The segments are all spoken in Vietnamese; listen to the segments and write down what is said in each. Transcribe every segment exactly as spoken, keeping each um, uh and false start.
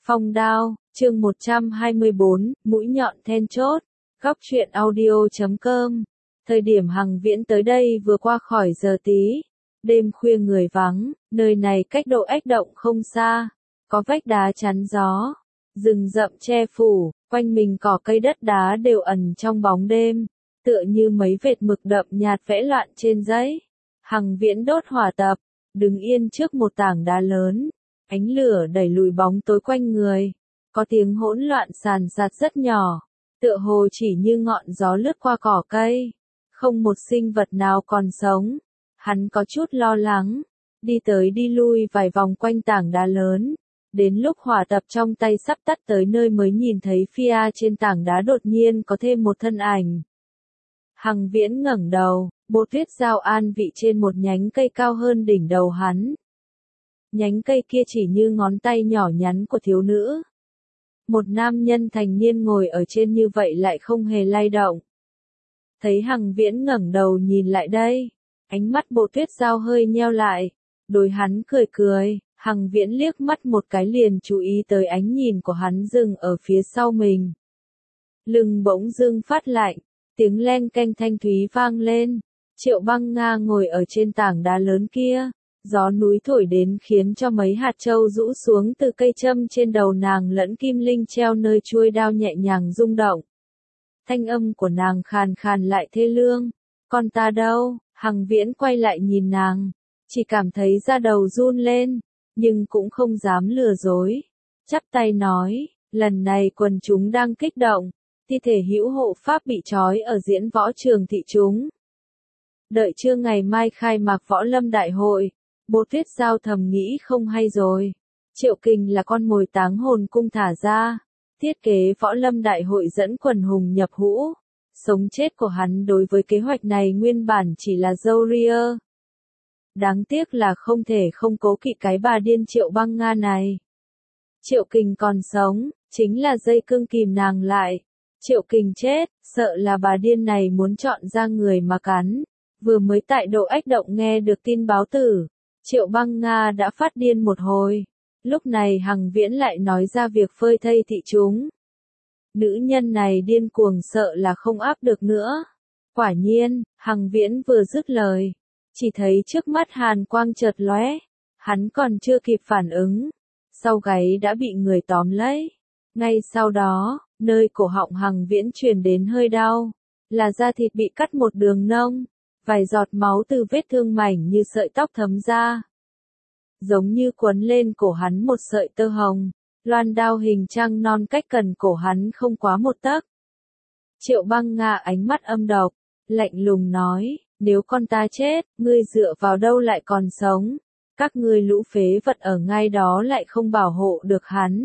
Phong đao, chương một trăm hai mươi bốn, mũi nhọn then chốt, góc truyện audio chấm com. Thời điểm Hằng Viễn tới đây vừa qua khỏi giờ tí. Đêm khuya người vắng, nơi này cách độ ếch động không xa. Có vách đá chắn gió, rừng rậm che phủ, quanh mình cỏ cây đất đá đều ẩn trong bóng đêm. Tựa như mấy vệt mực đậm nhạt vẽ loạn trên giấy. Hằng Viễn đốt hỏa tập, đứng yên trước một tảng đá lớn. Ánh lửa đẩy lùi bóng tối quanh người. Có tiếng hỗn loạn sàn sạt rất nhỏ. Tựa hồ chỉ như ngọn gió lướt qua cỏ cây. Không một sinh vật nào còn sống. Hắn có chút lo lắng. Đi tới đi lui vài vòng quanh tảng đá lớn. Đến lúc hỏa tập trong tay sắp tắt tới nơi mới nhìn thấy phía trên tảng đá đột nhiên có thêm một thân ảnh. Hằng Viễn ngẩng đầu, bột tuyết dao an vị trên một nhánh cây cao hơn đỉnh đầu hắn. Nhánh cây kia chỉ như ngón tay nhỏ nhắn của thiếu nữ. Một nam nhân thành niên ngồi ở trên như vậy lại không hề lay động. Thấy Hằng Viễn ngẩng đầu nhìn lại đây, ánh mắt bột tuyết dao hơi nheo lại, đối hắn cười cười. Hằng Viễn liếc mắt một cái liền chú ý tới ánh nhìn của hắn dừng ở phía sau mình. Lưng bỗng dưng phát lạnh, tiếng leng keng thanh thúy vang lên. Triệu Băng Nga ngồi ở trên tảng đá lớn kia, gió núi thổi đến khiến cho mấy hạt châu rũ xuống từ cây châm trên đầu nàng lẫn kim linh treo nơi chuôi đao nhẹ nhàng rung động. Thanh âm của nàng khàn khàn lại thê lương. Con ta đâu? Hằng Viễn quay lại nhìn nàng, chỉ cảm thấy da đầu run lên, nhưng cũng không dám lừa dối. Chắp tay nói, lần này quần chúng đang kích động, thi thể hữu hộ pháp bị trói ở diễn võ trường thị chúng. Đợi trưa ngày mai khai mạc võ lâm đại hội, Bột tuyết dao thầm nghĩ không hay rồi. Triệu Kình là con mồi táng hồn cung thả ra. Thiết kế võ lâm đại hội dẫn quần hùng nhập hũ. Sống chết của hắn đối với kế hoạch này nguyên bản chỉ là râu ria. Đáng tiếc là không thể không cố kỵ cái bà điên Triệu Băng Nga này. Triệu Kình còn sống, chính là dây cương kìm nàng lại. Triệu Kình chết, sợ là bà điên này muốn chọn ra người mà cắn. Vừa mới tại độ ếch động nghe được tin báo tử, Triệu Băng Nga đã phát điên một hồi. Lúc này Hằng Viễn lại nói ra việc phơi thây thị chúng. Nữ nhân này điên cuồng sợ là không áp được nữa. Quả nhiên, Hằng Viễn vừa dứt lời, chỉ thấy trước mắt hàn quang chợt lóe, hắn còn chưa kịp phản ứng, sau gáy đã bị người tóm lấy. Ngay sau đó, nơi cổ họng Hằng Viễn truyền đến hơi đau, là da thịt bị cắt một đường nông, vài giọt máu từ vết thương mảnh như sợi tóc thấm ra. Giống như quấn lên cổ hắn một sợi tơ hồng, loan đao hình trăng non cách cần cổ hắn không quá một tấc. Triệu Băng Nga ánh mắt âm độc, lạnh lùng nói, nếu con ta chết, ngươi dựa vào đâu lại còn sống? Các ngươi lũ phế vật ở ngay đó lại không bảo hộ được hắn.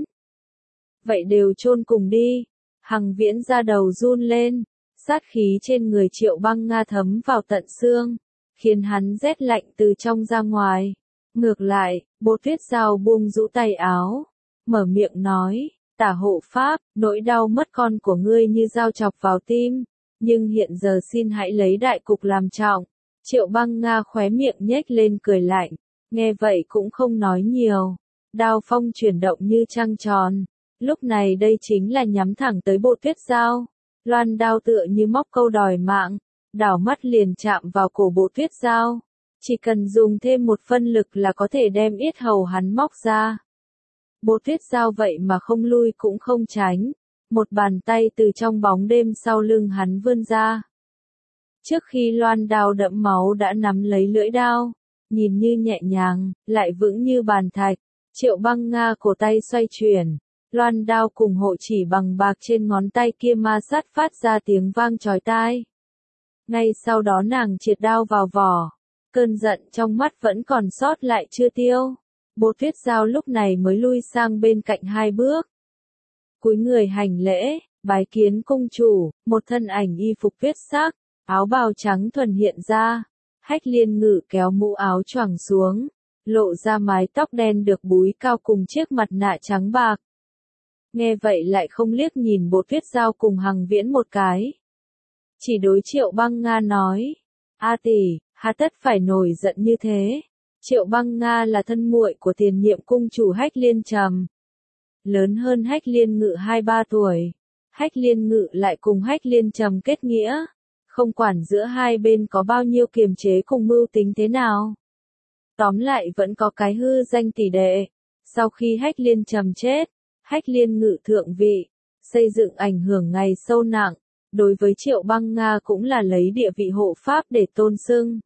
Vậy đều chôn cùng đi. Hằng Viễn ra đầu run lên, sát khí trên người Triệu Băng Nga thấm vào tận xương, khiến hắn rét lạnh từ trong ra ngoài. Ngược lại, Bột tuyết dao buông rũ tay áo, mở miệng nói, tả hộ pháp, nỗi đau mất con của ngươi như dao chọc vào tim, nhưng hiện giờ xin hãy lấy đại cục làm trọng. Triệu Băng Nga khóe miệng nhếch lên cười lạnh, nghe vậy cũng không nói nhiều. Đao phong chuyển động như trăng tròn, lúc này đây chính là nhắm thẳng tới Bột tuyết dao. Loan đao tựa như móc câu đòi mạng, đảo mắt liền chạm vào cổ Bột tuyết dao. Chỉ cần dùng thêm một phân lực là có thể đem yết hầu hắn móc ra. Bột tuyết dao vậy mà không lui cũng không tránh. Một bàn tay từ trong bóng đêm sau lưng hắn vươn ra. Trước khi loan đao đẫm máu đã nắm lấy lưỡi đao, nhìn như nhẹ nhàng, lại vững như bàn thạch. Triệu Băng Nga cổ tay xoay chuyển, loan đao cùng hộ chỉ bằng bạc trên ngón tay kia ma sát phát ra tiếng vang chói tai. Ngay sau đó nàng triệt đao vào vỏ. Cơn giận trong mắt vẫn còn sót lại chưa tiêu. Bột tuyết dao lúc này mới lui sang bên cạnh hai bước. Cúi người hành lễ, bái kiến cung chủ, một thân ảnh y phục tuyết sắc, áo bào trắng thuần hiện ra. Hách Liên Ngự kéo mũ áo choàng xuống, lộ ra mái tóc đen được búi cao cùng chiếc mặt nạ trắng bạc. Nghe vậy lại không liếc nhìn Bột tuyết dao cùng Hằng Viễn một cái. Chỉ đối Triệu Băng Nga nói, A tỷ, hà tất phải nổi giận như thế. Triệu Băng Nga là thân muội của tiền nhiệm cung chủ Hách Liên Trầm. lớn hơn Hách Liên Ngự hai ba tuổi. Hách Liên Ngự lại cùng Hách Liên Trầm kết nghĩa, không quản giữa hai bên có bao nhiêu kiềm chế cùng mưu tính thế nào. Tóm lại vẫn có cái hư danh tỷ đệ. Sau khi Hách Liên Trầm chết, Hách Liên Ngự thượng vị, xây dựng ảnh hưởng ngày sâu nặng, đối với Triệu Băng Nga cũng là lấy địa vị hộ pháp để tôn xưng.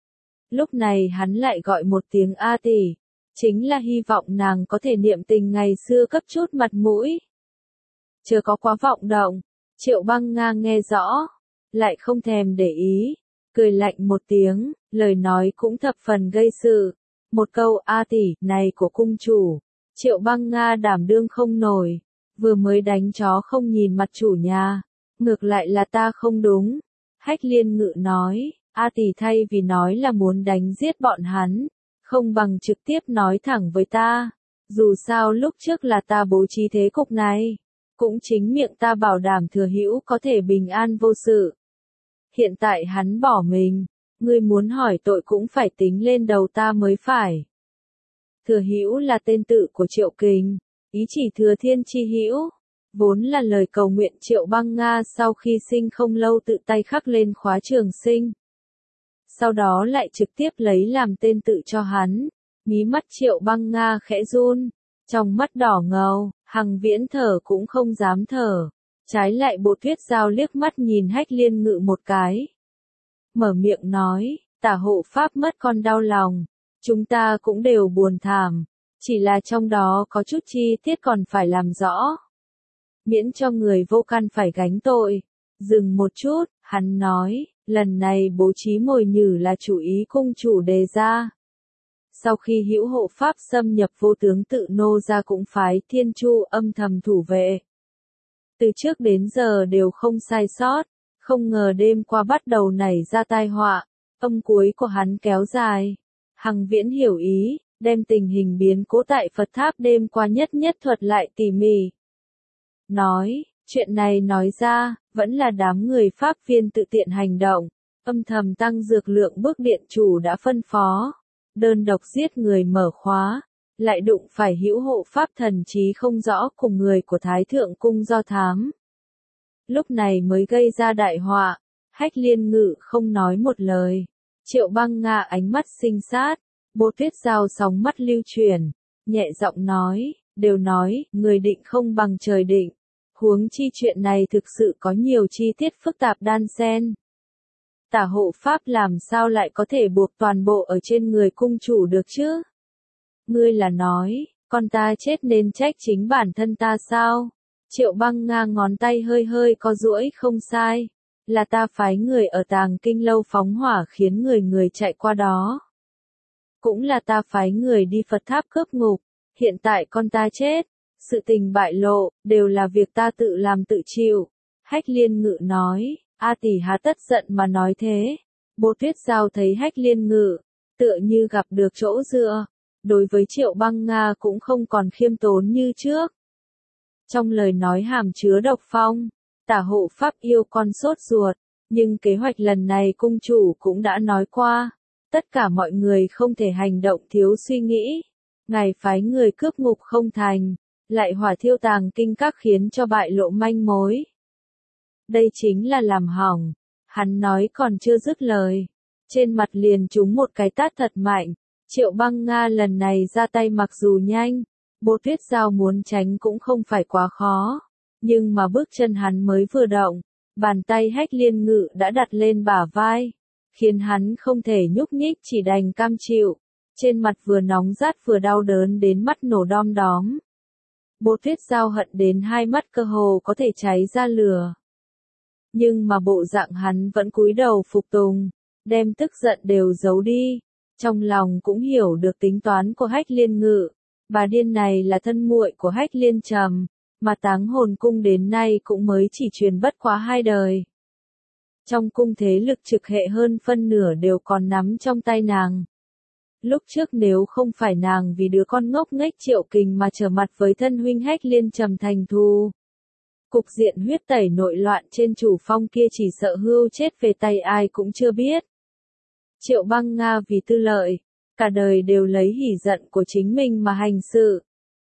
Lúc này hắn lại gọi một tiếng A tỷ, chính là hy vọng nàng có thể niệm tình ngày xưa cấp chút mặt mũi. Chưa có quá vọng động, Triệu Băng Nga nghe rõ, lại không thèm để ý, cười lạnh một tiếng, lời nói cũng thập phần gây sự. Một câu A tỷ này của cung chủ, Triệu Băng Nga đảm đương không nổi, vừa mới đánh chó không nhìn mặt chủ nhà, ngược lại là ta không đúng. Hách Liên Ngự nói, A tỷ thay vì nói là muốn đánh giết bọn hắn, không bằng trực tiếp nói thẳng với ta, dù sao lúc trước là ta bố trí thế cục này, cũng chính miệng ta bảo đảm Thừa Hữu có thể bình an vô sự. Hiện tại hắn bỏ mình, ngươi muốn hỏi tội cũng phải tính lên đầu ta mới phải. Thừa Hữu là tên tự của Triệu Kình, ý chỉ Thừa Thiên chi hữu, vốn là lời cầu nguyện Triệu Băng Nga sau khi sinh không lâu tự tay khắc lên khóa trường sinh. Sau đó lại trực tiếp lấy làm tên tự cho hắn, mí mắt Triệu Băng Nga khẽ run, trong mắt đỏ ngầu, Hằng Viễn thở cũng không dám thở, trái lại Bồ Tuyết Giao liếc mắt nhìn Hách Liên Ngự một cái. Mở miệng nói, tả hộ pháp mất con đau lòng, chúng ta cũng đều buồn thảm, chỉ là trong đó có chút chi tiết còn phải làm rõ. Miễn cho người vô căn phải gánh tội. Dừng một chút, hắn nói, lần này bố trí mồi nhử là chủ ý cung chủ đề ra. Sau khi hữu hộ pháp xâm nhập vô tướng tự nô ra cũng phái Thiên Chu âm thầm thủ vệ. Từ trước đến giờ đều không sai sót, không ngờ đêm qua bắt đầu nảy ra tai họa, âm cuối của hắn kéo dài. Hằng Viễn hiểu ý, đem tình hình biến cố tại Phật Tháp đêm qua nhất nhất thuật lại tỉ mỉ. Nói, chuyện này nói ra, vẫn là đám người Pháp viên tự tiện hành động, âm thầm tăng dược lượng bước điện chủ đã phân phó, đơn độc giết người mở khóa, lại đụng phải hữu hộ Pháp thần trí không rõ cùng người của Thái Thượng Cung do thám. Lúc này mới gây ra đại họa, Hách Liên Ngự không nói một lời, Triệu Băng Nga ánh mắt sinh sát, Bồ Tuyết Giao sóng mắt lưu chuyển, nhẹ giọng nói, đều nói, người định không bằng trời định. Huống chi chuyện này thực sự có nhiều chi tiết phức tạp đan xen. Tả hộ pháp làm sao lại có thể buộc toàn bộ ở trên người cung chủ được chứ? Ngươi là nói, con ta chết nên trách chính bản thân ta sao? Triệu Băng Nga ngón tay hơi hơi co duỗi không sai. Là ta phái người ở Tàng Kinh lâu phóng hỏa khiến người người chạy qua đó. Cũng là ta phái người đi Phật Tháp cướp ngục. Hiện tại con ta chết. Sự tình bại lộ, đều là việc ta tự làm tự chịu. Hách Liên Ngự nói, A tỷ há tất giận mà nói thế. Bồ Tuyết Giao thấy Hách Liên Ngự, tựa như gặp được chỗ dựa. Đối với Triệu Băng Nga cũng không còn khiêm tốn như trước. Trong lời nói hàm chứa độc phong, tả hộ pháp yêu con sốt ruột, nhưng kế hoạch lần này cung chủ cũng đã nói qua. Tất cả mọi người không thể hành động thiếu suy nghĩ. Ngài phái người cướp ngục không thành. Lại hỏa thiêu Tàng Kinh các khiến cho bại lộ manh mối. Đây chính là làm hỏng. Hắn nói còn chưa dứt lời. Trên mặt liền trúng một cái tát thật mạnh. Triệu Băng Nga lần này ra tay mặc dù nhanh. Bồ Tuyết Giao muốn tránh cũng không phải quá khó. Nhưng mà bước chân hắn mới vừa động. Bàn tay Hách Liên Ngự đã đặt lên bả vai. Khiến hắn không thể nhúc nhích chỉ đành cam chịu. Trên mặt vừa nóng rát vừa đau đớn đến mắt nổ đom đóm. Bồ Tuyết Giao hận đến hai mắt cơ hồ có thể cháy ra lửa. Nhưng mà bộ dạng hắn vẫn cúi đầu phục tùng, đem tức giận đều giấu đi. Trong lòng cũng hiểu được tính toán của Hách Liên Ngự. Bà điên này là thân muội của Hách Liên Trầm, mà Táng Hồn Cung đến nay cũng mới chỉ truyền bất quá hai đời. Trong cung thế lực trực hệ hơn phân nửa đều còn nắm trong tay nàng. Lúc trước nếu không phải nàng vì đứa con ngốc nghếch Triệu Kình mà trở mặt với thân huynh Hách Liên Trầm thành thù. Cục diện huyết tẩy nội loạn trên chủ phong kia chỉ sợ hưu chết về tay ai cũng chưa biết. Triệu Băng Nga vì tư lợi, cả đời đều lấy hỉ giận của chính mình mà hành sự.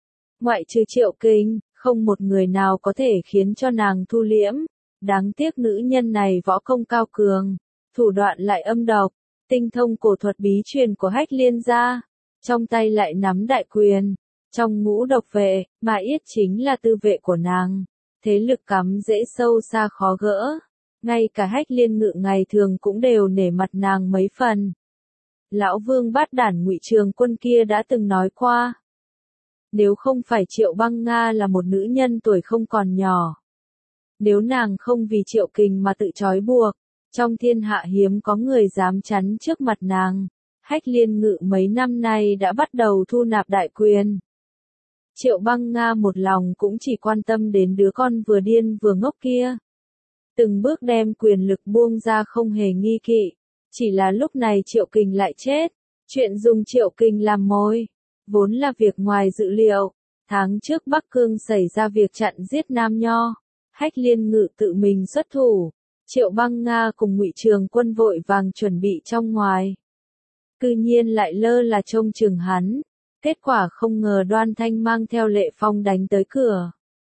Ngoại trừ Triệu Kình, không một người nào có thể khiến cho nàng thu liễm. Đáng tiếc nữ nhân này võ công cao cường, thủ đoạn lại âm độc, tinh thông cổ thuật bí truyền của Hách Liên gia, trong tay lại nắm đại quyền. Trong ngũ độc vệ, Mã Yết chính là tư vệ của nàng, thế lực cắm rễ sâu xa khó gỡ. Ngay cả Hách Liên Ngự ngày thường cũng đều nể mặt nàng mấy phần. Lão Vương Bát Đản Ngụy Trường Quân kia đã từng nói qua. Nếu không phải Triệu Băng Nga là một nữ nhân tuổi không còn nhỏ. Nếu nàng không vì Triệu Kình mà tự trói buộc, trong thiên hạ hiếm có người dám chắn trước mặt nàng. Hách Liên Ngự mấy năm nay đã bắt đầu thu nạp đại quyền. Triệu Băng Nga một lòng cũng chỉ quan tâm đến đứa con vừa điên vừa ngốc kia. Từng bước đem quyền lực buông ra không hề nghi kỵ. Chỉ là lúc này Triệu Kình lại chết. Chuyện dùng Triệu Kình làm mồi, vốn là việc ngoài dự liệu. Tháng trước Bắc Cương xảy ra việc chặn giết Nam Nho. Hách Liên Ngự tự mình xuất thủ. Triệu Băng Nga cùng Ngụy Trường Quân vội vàng chuẩn bị trong ngoài. Cư nhiên lại lơ là trông chừng hắn. Kết quả không ngờ Đoan Thanh mang theo Lệ Phong đánh tới cửa.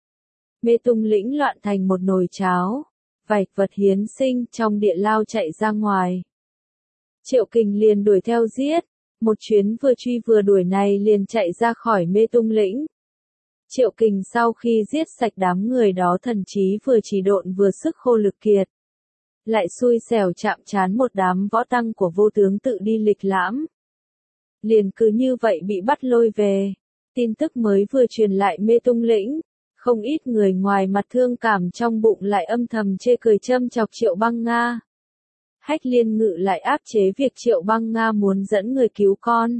Mê Tung Lĩnh loạn thành một nồi cháo. Vạch vật hiến sinh trong địa lao chạy ra ngoài. Triệu Kình liền đuổi theo giết. Một chuyến vừa truy vừa đuổi này liền chạy ra khỏi Mê Tung Lĩnh. Triệu Kình sau khi giết sạch đám người đó thần trí vừa trì độn vừa sức khô lực kiệt. Lại xui xẻo chạm trán một đám võ tăng của vô tướng tự đi lịch lãm. Liền cứ như vậy bị bắt lôi về. Tin tức mới vừa truyền lại Mê Tung Lĩnh. Không ít người ngoài mặt thương cảm trong bụng lại âm thầm chê cười châm chọc Triệu Băng Nga. Hách Liên Ngự lại áp chế việc Triệu Băng Nga muốn dẫn người cứu con.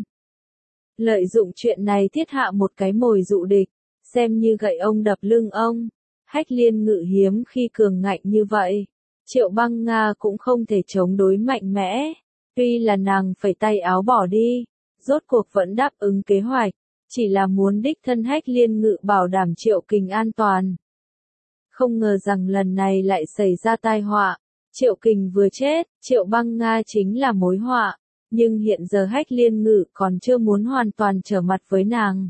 Lợi dụng chuyện này thiết hạ một cái mồi dụ địch, xem như gậy ông đập lưng ông. Hách Liên Ngự hiếm khi cường ngạnh như vậy. Triệu Băng Nga cũng không thể chống đối mạnh mẽ. Tuy là nàng phải tay áo bỏ đi, rốt cuộc vẫn đáp ứng kế hoạch. Chỉ là muốn đích thân Hách Liên Ngự bảo đảm Triệu Kình an toàn. Không ngờ rằng lần này lại xảy ra tai họa. Triệu Kình vừa chết, Triệu Băng Nga chính là mối họa. Nhưng hiện giờ Hách Liên Ngự còn chưa muốn hoàn toàn trở mặt với nàng.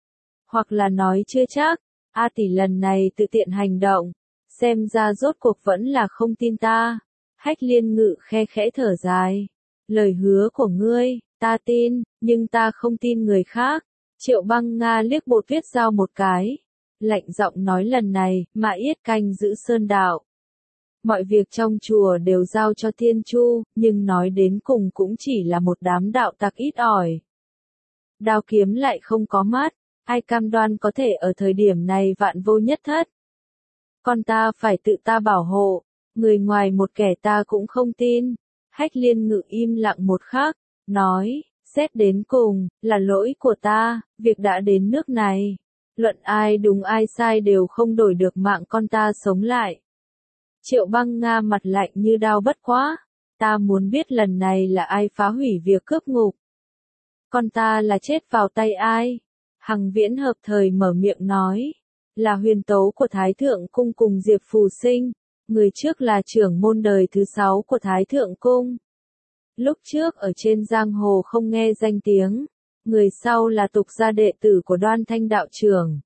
Hoặc là nói chưa chắc, A tỷ lần này tự tiện hành động. Xem ra rốt cuộc vẫn là không tin ta. Hách Liên Ngự khe khẽ thở dài. Lời hứa của ngươi, ta tin, nhưng ta không tin người khác. Triệu Băng Nga liếc Bộ Tuyết Giao một cái. Lạnh giọng nói lần này, Mã Yết canh giữ sơn đạo. Mọi việc trong chùa đều giao cho Thiên Chu, nhưng nói đến cùng cũng chỉ là một đám đạo tặc ít ỏi. Đao kiếm lại không có mắt, ai cam đoan có thể ở thời điểm này vạn vô nhất thất. Con ta phải tự ta bảo hộ, người ngoài một kẻ ta cũng không tin. Hách Liên Ngự im lặng một khắc, nói, xét đến cùng, là lỗi của ta, việc đã đến nước này. Luận ai đúng ai sai đều không đổi được mạng con ta sống lại. Triệu Băng Nga mặt lạnh như đao bất quá. Ta muốn biết lần này là ai phá hủy việc cướp ngục. Con ta là chết vào tay ai? Hằng Viễn hợp thời mở miệng nói. Là huyền tấu của Thái Thượng Cung cùng Diệp Phù Sinh. Người trước là trưởng môn đời thứ sáu của Thái Thượng Cung. Lúc trước ở trên giang hồ không nghe danh tiếng. Người sau là tục gia đệ tử của Đoan Thanh đạo trưởng.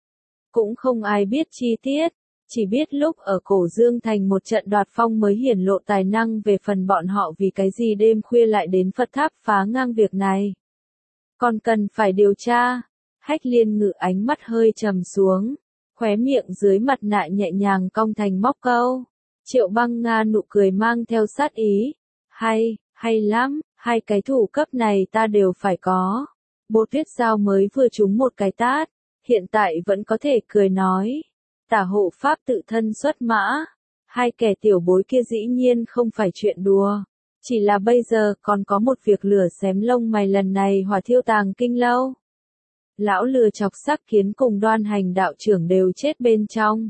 Cũng không ai biết chi tiết. Chỉ biết lúc ở Cổ Dương Thành một trận đoạt phong mới hiển lộ tài năng về phần bọn họ vì cái gì đêm khuya lại đến Phật Tháp phá ngang việc này. Còn cần phải điều tra. Hách Liên Ngự ánh mắt hơi trầm xuống. Khóe miệng dưới mặt nạ nhẹ nhàng cong thành móc câu. Triệu Băng Nga nụ cười mang theo sát ý. Hay, hay lắm, hai cái thủ cấp này ta đều phải có. Bộ Tuyết Giao mới vừa trúng một cái tát. Hiện tại vẫn có thể cười nói. Tả hộ pháp tự thân xuất mã. Hai kẻ tiểu bối kia dĩ nhiên không phải chuyện đùa. Chỉ là bây giờ còn có một việc lửa xém lông mày lần này hỏa thiêu Tàng Kinh Lâu. Lão lừa chọc Sắc Kiến cùng Đoan Hành đạo trưởng đều chết bên trong.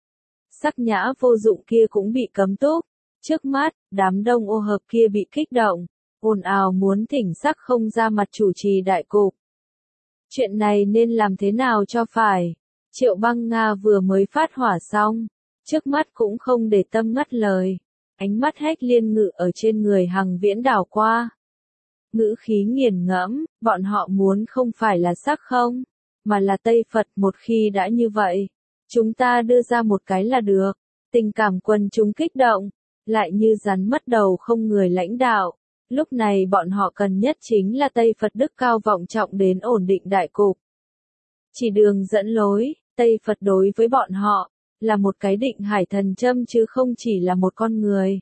Sắc Nhã vô dụng kia cũng bị cấm túc. Trước mắt, đám đông ô hợp kia bị kích động. Ồn ào muốn thỉnh Sắc Không ra mặt chủ trì đại cục. Chuyện này nên làm thế nào cho phải? Triệu Băng Nga vừa mới phát hỏa xong, trước mắt cũng không để tâm ngắt lời, ánh mắt Hách Liên Ngự ở trên người Hằng Viễn đảo qua. Ngữ khí nghiền ngẫm, bọn họ muốn không phải là Sắc Không, mà là Tây Phật. Một khi đã như vậy, chúng ta đưa ra một cái là được. Tình cảm quần chúng kích động, lại như rắn mất đầu không người lãnh đạo. Lúc này bọn họ cần nhất chính là Tây Phật đức cao vọng trọng đến ổn định đại cục. Chỉ đường dẫn lối, Tây Phật đối với bọn họ, là một cái định hải thần châm chứ không chỉ là một con người.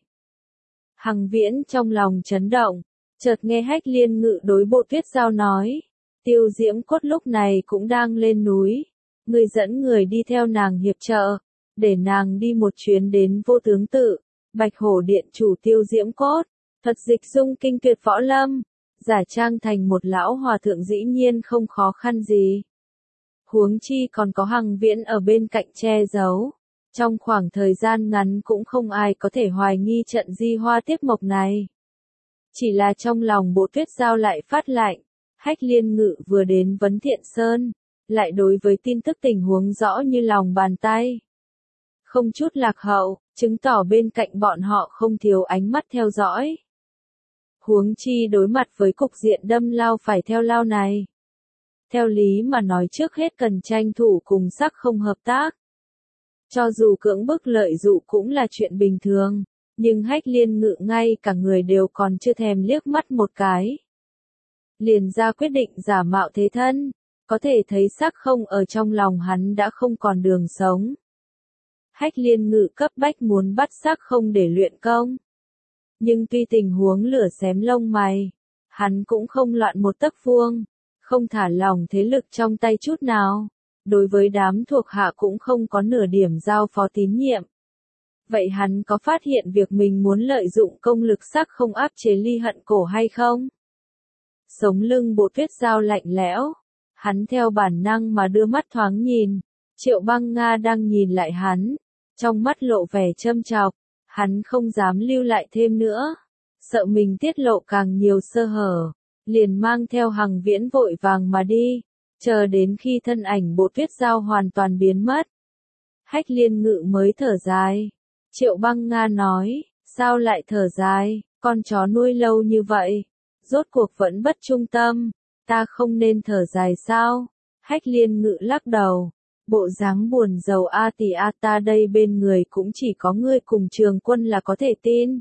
Hằng Viễn trong lòng chấn động, chợt nghe Hách Liên Ngự đối Bộ Tuyết Giao nói, Tiêu Diễm Cốt lúc này cũng đang lên núi, người dẫn người đi theo nàng hiệp trợ, để nàng đi một chuyến đến Vô Tướng Tự, Bạch Hổ Điện chủ Tiêu Diễm Cốt, thuật dịch dung kinh tuyệt võ lâm, giả trang thành một lão hòa thượng dĩ nhiên không khó khăn gì. Huống chi còn có Hằng Viễn ở bên cạnh che giấu. Trong khoảng thời gian ngắn cũng không ai có thể hoài nghi trận di hoa tiếp mộc này. Chỉ là trong lòng Bộ Tuyết Giao lại phát lạnh, Hách Liên Ngự vừa đến Vấn Thiện Sơn, lại đối với tin tức tình huống rõ như lòng bàn tay. Không chút lạc hậu, chứng tỏ bên cạnh bọn họ không thiếu ánh mắt theo dõi. Huống chi đối mặt với cục diện đâm lao phải theo lao này. Theo lý mà nói trước hết cần tranh thủ cùng sắc không hợp tác. Cho dù cưỡng bức lợi dụ cũng là chuyện bình thường, nhưng Hách Liên Ngự ngay cả người đều còn chưa thèm liếc mắt một cái. Liền ra quyết định giả mạo thế thân, có thể thấy sắc không ở trong lòng hắn đã không còn đường sống. Hách Liên Ngự cấp bách muốn bắt sắc không để luyện công. Nhưng tuy tình huống lửa xém lông mày, hắn cũng không loạn một tấc vuông, không thả lỏng thế lực trong tay chút nào. Đối với đám thuộc hạ cũng không có nửa điểm giao phó tín nhiệm. Vậy hắn có phát hiện việc mình muốn lợi dụng công lực sắc không áp chế Ly Hận Cổ hay không? Sống lưng Bộ Tuyết Giao lạnh lẽo, hắn theo bản năng mà đưa mắt thoáng nhìn, Triệu Băng Nga đang nhìn lại hắn, trong mắt lộ vẻ châm chọc, hắn không dám lưu lại thêm nữa, sợ mình tiết lộ càng nhiều sơ hở, liền mang theo Hằng Viễn vội vàng mà đi. Chờ đến khi thân ảnh Bộ Tuyết Giao hoàn toàn biến mất. Hách Liên Ngự mới thở dài. Triệu Băng Nga nói, sao lại thở dài, con chó nuôi lâu như vậy, rốt cuộc vẫn bất trung tâm, ta không nên thở dài sao? Hách Liên Ngự lắc đầu, bộ dáng buồn rầu a tì a ta đây bên người cũng chỉ có ngươi cùng Trường Quân là có thể tin.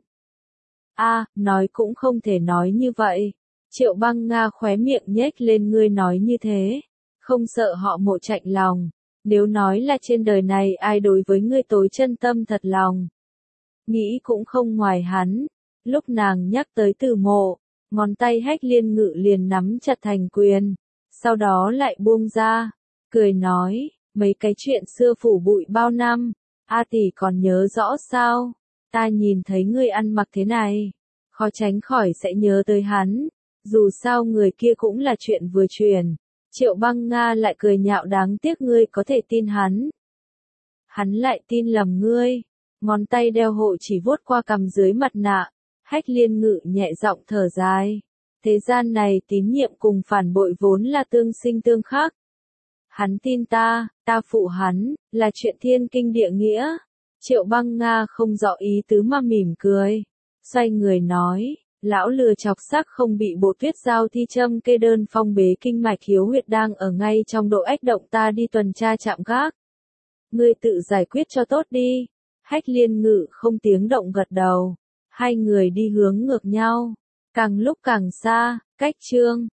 A, nói cũng không thể nói như vậy. Triệu Băng Nga khóe miệng nhếch lên, ngươi nói như thế, không sợ họ Mộ chạnh lòng, nếu nói là trên đời này ai đối với ngươi tối chân tâm thật lòng. Nghĩ cũng không ngoài hắn, lúc nàng nhắc tới Từ Mộ, ngón tay Hách Liên Ngự liền nắm chặt thành quyền, sau đó lại buông ra, cười nói, mấy cái chuyện xưa phủ bụi bao năm, A tỷ còn nhớ rõ sao, ta nhìn thấy ngươi ăn mặc thế này, khó tránh khỏi sẽ nhớ tới hắn. Dù sao người kia cũng là chuyện vừa truyền. Triệu Băng Nga lại cười nhạo, đáng tiếc ngươi có thể tin hắn. Hắn lại tin lầm ngươi. Ngón tay đeo hộ chỉ vuốt qua cằm dưới mặt nạ. Hách Liên Ngự nhẹ giọng thở dài. Thế gian này tín nhiệm cùng phản bội vốn là tương sinh tương khắc. Hắn tin ta, ta phụ hắn, là chuyện thiên kinh địa nghĩa. Triệu Băng Nga không rõ ý tứ mà mỉm cười. Xoay người nói. Lão lừa chọc sắc không bị Bộ Tuyết Giao thi châm kê đơn phong bế kinh mạch khiếu huyệt đang ở ngay trong độ ách động, ta đi tuần tra chạm gác. Ngươi tự giải quyết cho tốt đi. Hách Liên Ngự không tiếng động gật đầu. Hai người đi hướng ngược nhau. Càng lúc càng xa, cách chương